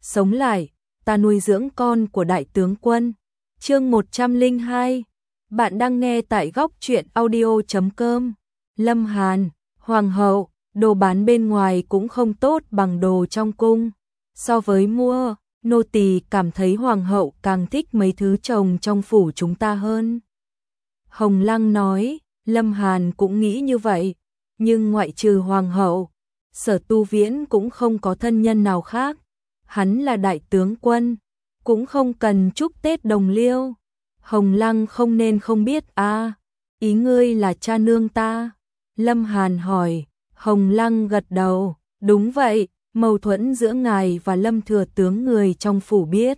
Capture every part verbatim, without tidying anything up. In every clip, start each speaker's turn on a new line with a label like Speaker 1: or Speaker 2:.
Speaker 1: sống lại, ta nuôi dưỡng con của đại tướng quân. Chương một trăm lẻ hai. Bạn đang nghe tại góc truyện audio chấm com. Lâm Hàn, hoàng hậu, đồ bán bên ngoài cũng không tốt bằng đồ trong cung. So với mua, nô tỳ cảm thấy hoàng hậu càng thích mấy thứ trồng trong phủ chúng ta hơn. Hồng Lăng nói, Lâm Hàn cũng nghĩ như vậy, nhưng ngoại trừ hoàng hậu, Sở Tu Viễn cũng không có thân nhân nào khác. Hắn là đại tướng quân, cũng không cần chúc Tết đồng liêu. Hồng Lăng không nên không biết à, ý ngươi là cha nương ta? Lâm Hàn hỏi. Hồng Lăng gật đầu, đúng vậy, mâu thuẫn giữa ngài và Lâm thừa tướng người trong phủ biết.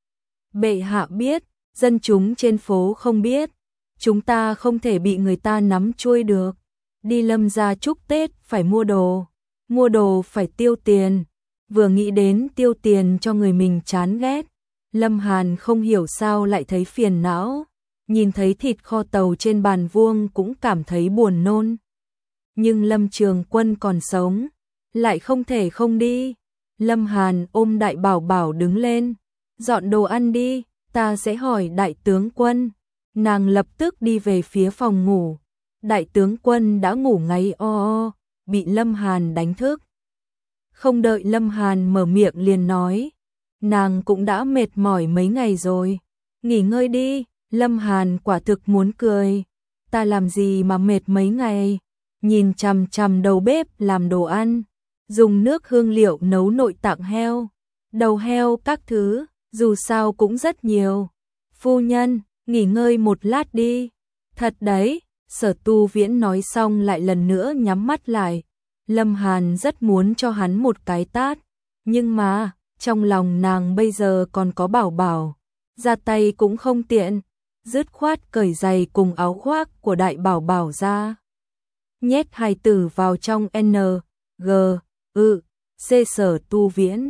Speaker 1: Bệ hạ biết, dân chúng trên phố không biết. Chúng ta không thể bị người ta nắm chuôi được. Đi Lâm gia chúc Tết phải mua đồ, mua đồ phải tiêu tiền. Vừa nghĩ đến tiêu tiền cho người mình chán ghét, Lâm Hàn không hiểu sao lại thấy phiền não. Nhìn thấy thịt kho tàu trên bàn vuông cũng cảm thấy buồn nôn. Nhưng Lâm Trường Quân còn sống, lại không thể không đi. Lâm Hàn ôm Đại Bảo Bảo đứng lên, dọn đồ ăn đi, ta sẽ hỏi đại tướng quân. Nàng lập tức đi về phía phòng ngủ. Đại tướng quân đã ngủ ngáy o o, bị Lâm Hàn đánh thức. Không đợi Lâm Hàn mở miệng liền nói, nàng cũng đã mệt mỏi mấy ngày rồi, nghỉ ngơi đi. Lâm Hàn quả thực muốn cười, ta làm gì mà mệt mấy ngày. Nhìn chằm chằm đầu bếp làm đồ ăn, dùng nước hương liệu nấu nội tạng heo, đầu heo các thứ, dù sao cũng rất nhiều. Phu nhân, nghỉ ngơi một lát đi. Thật đấy, Sở Tu Viễn nói xong lại lần nữa nhắm mắt lại. Lâm Hàn rất muốn cho hắn một cái tát, nhưng mà, trong lòng nàng bây giờ còn có Bảo Bảo, ra tay cũng không tiện, dứt khoát cởi giày cùng áo khoác của Đại Bảo Bảo ra. Nhét hài tử vào trong N, G, ư, C Sở Tu Viễn.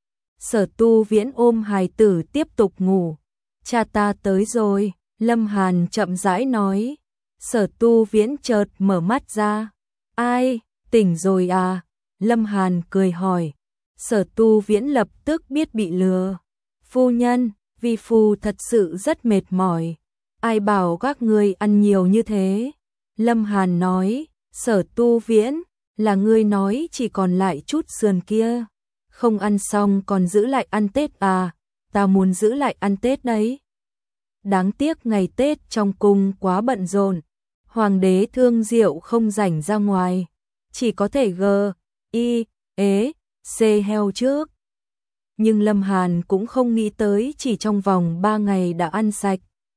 Speaker 1: Sở Tu Viễn ôm hài tử tiếp tục ngủ. Cha ta tới rồi, Lâm Hàn chậm rãi nói. Sở Tu Viễn chợt mở mắt ra. Ai, tỉnh rồi à? Lâm Hàn cười hỏi. Sở Tu Viễn lập tức biết bị lừa. Phu nhân, vi phu thật sự rất mệt mỏi. Ai bảo các ngươi ăn nhiều như thế? Lâm Hàn nói. Sở Tu Viễn, là ngươi nói chỉ còn lại chút sườn kia, không ăn xong còn giữ lại ăn Tết à? Ta muốn giữ lại ăn Tết đấy. Đáng tiếc ngày Tết trong cung quá bận rộn, hoàng đế thương diệu không rảnh ra ngoài, chỉ có thể g, i, ế, c heo trước. Nhưng Lâm Hàn cũng không nghĩ tới chỉ trong vòng ba ngày đã ăn sạch.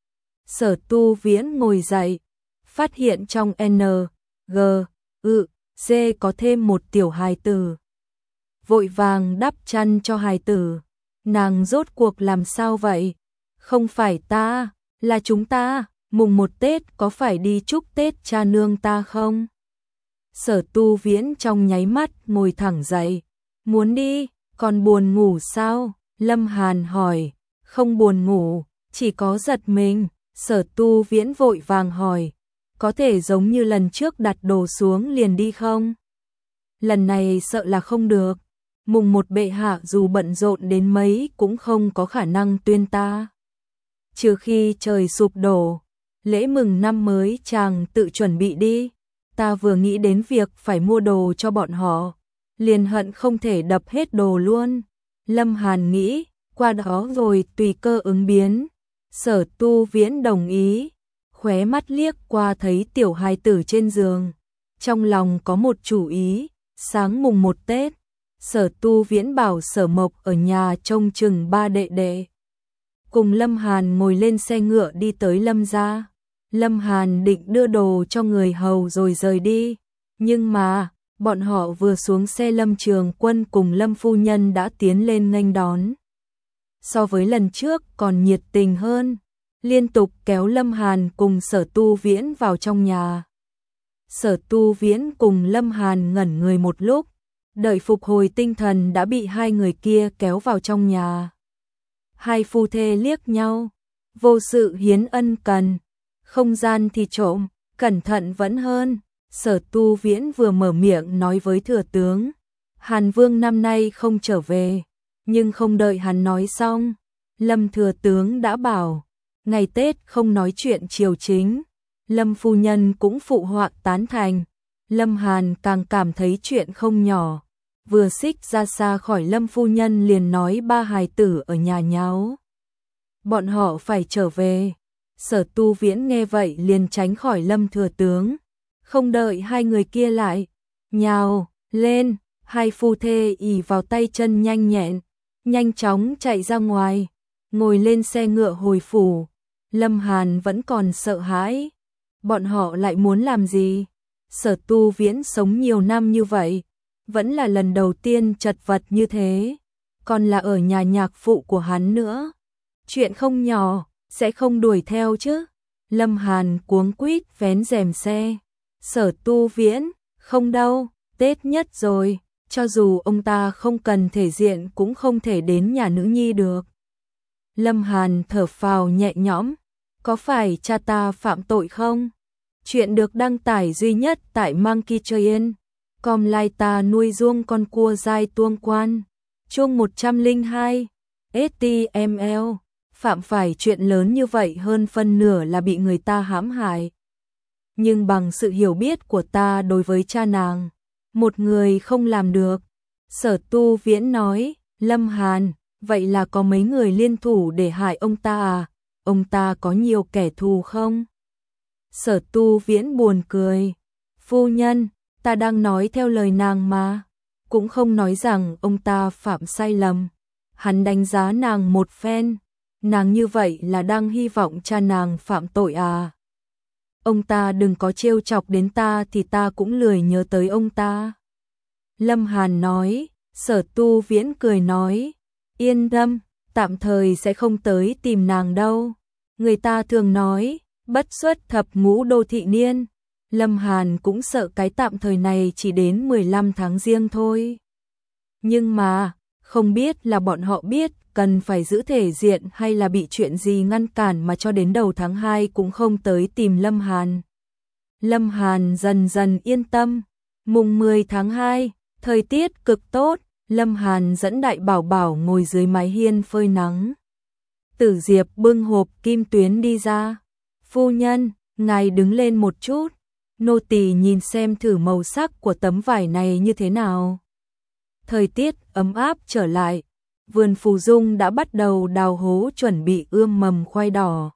Speaker 1: Sở Tu Viễn ngồi dậy, phát hiện trong N, G, ư, C có thêm một tiểu hài tử. Vội vàng đắp chăn cho hài tử. Nàng rốt cuộc làm sao vậy? Không phải ta, là chúng ta, mùng một Tết có phải đi chúc Tết cha nương ta không? Sở Tu Viễn trong nháy mắt ngồi thẳng dậy. Muốn đi, còn buồn ngủ sao? Lâm Hàn hỏi. Không buồn ngủ, chỉ có giật mình. Sở Tu Viễn vội vàng hỏi. Có thể giống như lần trước đặt đồ xuống liền đi không? Lần này sợ là không được. Mùng một bệ hạ dù bận rộn đến mấy cũng không có khả năng tuyên ta. Trừ khi trời sụp đổ, lễ mừng năm mới chàng tự chuẩn bị đi. Ta vừa nghĩ đến việc phải mua đồ cho bọn họ, liền hận không thể đập hết đồ luôn. Lâm Hàn nghĩ, qua đó rồi tùy cơ ứng biến. Sở Tu Viễn đồng ý, khóe mắt liếc qua thấy tiểu hài tử trên giường. Trong lòng có một chủ ý, sáng mùng một Tết, Sở Tu Viễn bảo Sở Mộc ở nhà trông chừng ba đệ đệ. Cùng Lâm Hàn ngồi lên xe ngựa đi tới Lâm gia. Lâm Hàn định đưa đồ cho người hầu rồi rời đi. Nhưng mà, bọn họ vừa xuống xe Lâm Trường Quân cùng Lâm Phu Nhân đã tiến lên nghênh đón. So với lần trước còn nhiệt tình hơn, liên tục kéo Lâm Hàn cùng Sở Tu Viễn vào trong nhà. Sở Tu Viễn cùng Lâm Hàn ngẩn người một lúc, đợi phục hồi tinh thần đã bị hai người kia kéo vào trong nhà. Hai phu thê liếc nhau, vô sự hiến ân cần, không gian thì trộm, cẩn thận vẫn hơn. Sở Tu Viễn vừa mở miệng nói với thừa tướng, Hàn Vương năm nay không trở về, Nhưng không đợi hắn nói xong, Lâm thừa tướng đã bảo, ngày Tết không nói chuyện triều chính. Lâm phu nhân cũng phụ họa tán thành. Lâm Hàn càng cảm thấy chuyện không nhỏ. Vừa xích ra xa khỏi Lâm phu nhân liền nói ba hài tử ở nhà nháo. Bọn họ phải trở về. Sở Tu Viễn nghe vậy liền tránh khỏi Lâm thừa tướng. Không đợi hai người kia lại. Nhào, lên, hai phu thê ì vào tay chân nhanh nhẹn. Nhanh chóng chạy ra ngoài. Ngồi lên xe ngựa hồi phủ. Lâm Hàn vẫn còn sợ hãi. Bọn họ lại muốn làm gì? Sở Tu Viễn sống nhiều năm như vậy, vẫn là lần đầu tiên chật vật như thế, còn là ở nhà nhạc phụ của hắn nữa. Chuyện không nhỏ, sẽ không đuổi theo chứ? Lâm Hàn cuống quýt vén rèm xe. Sở Tu Viễn, không đâu, Tết nhất rồi, cho dù ông ta không cần thể diện cũng không thể đến nhà nữ nhi được. Lâm Hàn thở phào nhẹ nhõm, có phải cha ta phạm tội không? Chuyện được đăng tải duy nhất tại Monkey Train. Com lai ta nuôi ruông con cua dai tuông quan. Chương một trăm lẻ hai. ét tê em lờ. Phạm phải chuyện lớn như vậy hơn phân nửa là bị người ta hãm hại. Nhưng bằng sự hiểu biết của ta đối với cha nàng, một người không làm được. Sở Tu Viễn nói, Lâm Hàn, vậy là có mấy người liên thủ để hại ông ta à? Ông ta có nhiều kẻ thù không? Sở Tu Viễn buồn cười. Phu nhân, ta đang nói theo lời nàng mà. Cũng không nói rằng ông ta phạm sai lầm. Hắn đánh giá nàng một phen. Nàng như vậy là đang hy vọng cha nàng phạm tội à? Ông ta đừng có trêu chọc đến ta thì ta cũng lười nhớ tới ông ta. Lâm Hàn nói. Sở Tu Viễn cười nói, yên tâm, tạm thời sẽ không tới tìm nàng đâu. Người ta thường nói, bất xuất thập ngũ đô thị niên. Lâm Hàn cũng sợ cái tạm thời này chỉ đến mười lăm tháng riêng thôi. Nhưng mà, không biết là bọn họ biết cần phải giữ thể diện hay là bị chuyện gì ngăn cản mà cho đến đầu tháng hai cũng không tới tìm Lâm Hàn. Lâm Hàn dần dần yên tâm. Mùng mười tháng hai, thời tiết cực tốt, Lâm Hàn dẫn đại bảo bảo ngồi dưới mái hiên phơi nắng. Tử Diệp bưng hộp kim tuyến đi ra. Phu nhân, ngài đứng lên một chút. Nô tỳ nhìn xem thử màu sắc của tấm vải này như thế nào. Thời tiết ấm áp trở lại. Vườn Phù Dung đã bắt đầu đào hố chuẩn bị ươm mầm khoai đỏ.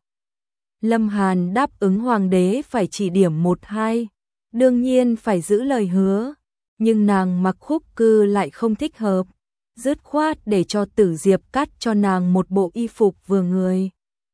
Speaker 1: Lâm Hàn đáp ứng hoàng đế phải chỉ điểm một hai. Đương nhiên phải giữ lời hứa. Nhưng nàng mặc khúc cư lại không thích hợp. Dứt khoát để cho Tử Diệp cắt cho nàng một bộ y phục vừa người.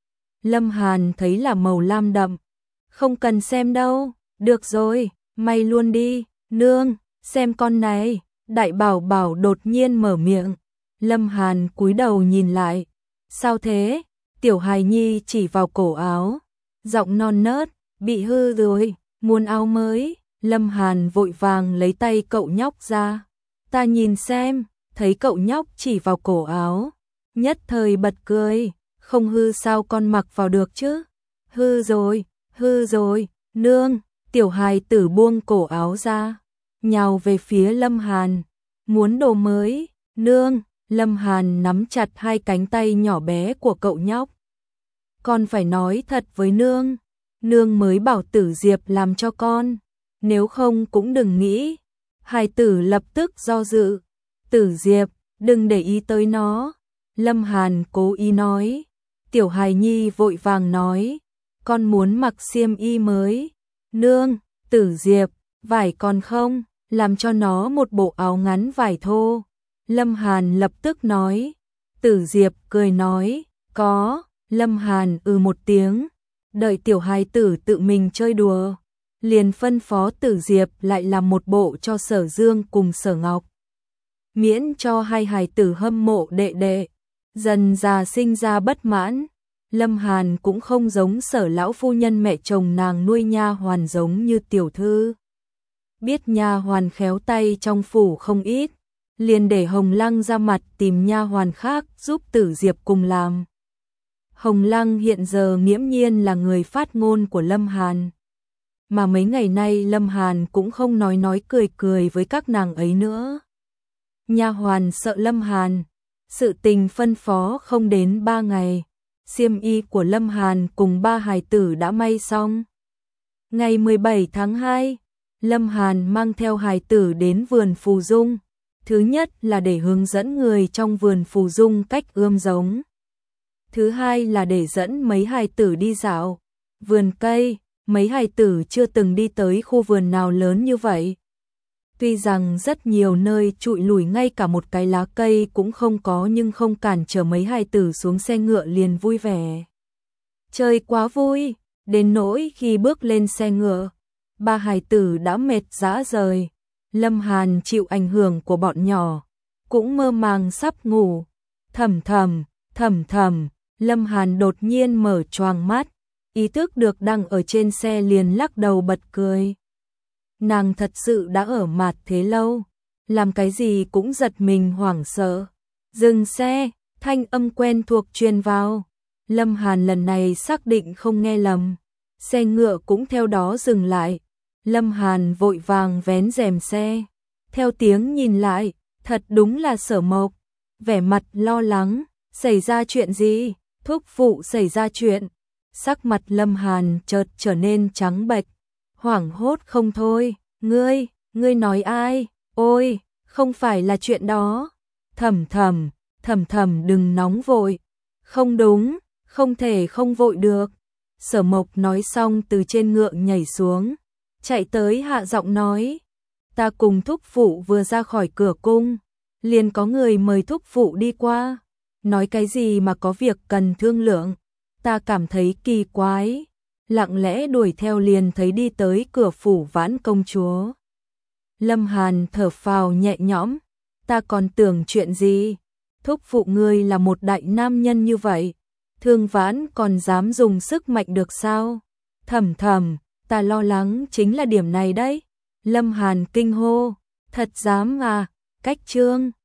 Speaker 1: Lâm Hàn thấy là màu lam đậm. Không cần xem đâu, được rồi, may luôn đi, nương, xem con này. Đại bảo bảo đột nhiên mở miệng. Lâm Hàn cúi đầu nhìn lại. Sao thế? Tiểu hài nhi chỉ vào cổ áo. Giọng non nớt, bị hư rồi, muốn áo mới. Lâm Hàn vội vàng lấy tay cậu nhóc ra. Ta nhìn xem, thấy cậu nhóc chỉ vào cổ áo. Nhất thời bật cười, không hư sao con mặc vào được chứ? Hư rồi, hư rồi, nương. Tiểu hài tử buông cổ áo ra, nhào về phía Lâm Hàn. Muốn đồ mới, nương. Lâm Hàn nắm chặt hai cánh tay nhỏ bé của cậu nhóc. Con phải nói thật với nương. Nương mới bảo Tử Diệp làm cho con. Nếu không cũng đừng nghĩ. Hài tử lập tức do dự. Tử Diệp, đừng để ý tới nó. Lâm Hàn cố ý nói. Tiểu hài nhi vội vàng nói. Con muốn mặc xiêm y mới. Nương, Tử Diệp, vải còn không? Làm cho nó một bộ áo ngắn vải thô. Lâm Hàn lập tức nói. Tử Diệp cười nói. Có. Lâm Hàn ừ một tiếng. Đợi tiểu hài tử tự mình chơi đùa. Liền phân phó Tử Diệp lại làm một bộ cho Sở Dương cùng Sở Ngọc. Miễn cho hai hài tử hâm mộ đệ đệ. Dần già sinh ra bất mãn. Lâm Hàn cũng không giống Sở lão phu nhân mẹ chồng nàng nuôi nha hoàn giống như tiểu thư. Biết nha hoàn khéo tay trong phủ không ít, liền để Hồng Lăng ra mặt tìm nha hoàn khác giúp Tử Diệp cùng làm. Hồng Lăng hiện giờ nghiễm nhiên là người phát ngôn của Lâm Hàn. Mà mấy ngày nay Lâm Hàn cũng không nói nói cười cười với các nàng ấy nữa. Nha hoàn sợ Lâm Hàn, Sự tình phân phó không đến ba ngày, xiêm y của Lâm Hàn cùng ba hài tử đã may xong. Ngày mười bảy tháng hai, Lâm Hàn mang theo hài tử đến vườn phù dung. Thứ nhất là để hướng dẫn người trong vườn phù dung cách ươm giống. Thứ hai là để dẫn mấy hài tử đi dạo vườn cây, mấy hài tử chưa từng đi tới khu vườn nào lớn như vậy. Tuy rằng rất nhiều nơi trụi lủi ngay cả một cái lá cây cũng không có, nhưng không cản trở mấy hài tử xuống xe ngựa liền vui vẻ. Chơi quá vui, đến nỗi khi bước lên xe ngựa, ba hài tử đã mệt rã rời. Lâm Hàn chịu ảnh hưởng của bọn nhỏ, cũng mơ màng sắp ngủ. Thầm thầm, thầm thầm, Lâm Hàn đột nhiên mở choàng mắt, ý thức được đang ở trên xe liền lắc đầu bật cười. Nàng thật sự đã ở mạt thế lâu, làm cái gì cũng giật mình hoảng sợ. Dừng xe, thanh âm quen thuộc truyền vào. Lâm Hàn lần này xác định không nghe lầm. Xe ngựa cũng theo đó dừng lại. Lâm Hàn vội vàng vén rèm xe. Theo tiếng nhìn lại, thật đúng là Sở Mộc. Vẻ mặt lo lắng, xảy ra chuyện gì? Thúc phụ xảy ra chuyện. Sắc mặt Lâm Hàn chợt trở nên trắng bệch, hoảng hốt không thôi. Ngươi, ngươi nói ai? Ôi, không phải là chuyện đó. Thầm thầm, thầm thầm đừng nóng vội. Không đúng, không thể không vội được. Sở Mộc nói xong từ trên ngựa nhảy xuống, chạy tới hạ giọng nói. Ta cùng thúc phụ vừa ra khỏi cửa cung, liền có người mời thúc phụ đi qua. Nói cái gì mà có việc cần thương lượng. Ta cảm thấy kỳ quái, lặng lẽ đuổi theo liền thấy đi tới cửa phủ Vãn công chúa. Lâm Hàn thở phào nhẹ nhõm, ta còn tưởng chuyện gì, thúc phụ ngươi là một đại nam nhân như vậy, Thương Vãn còn dám dùng sức mạnh được sao? Thầm thầm, ta lo lắng chính là điểm này đấy. Lâm Hàn kinh hô, thật dám à, cách trương.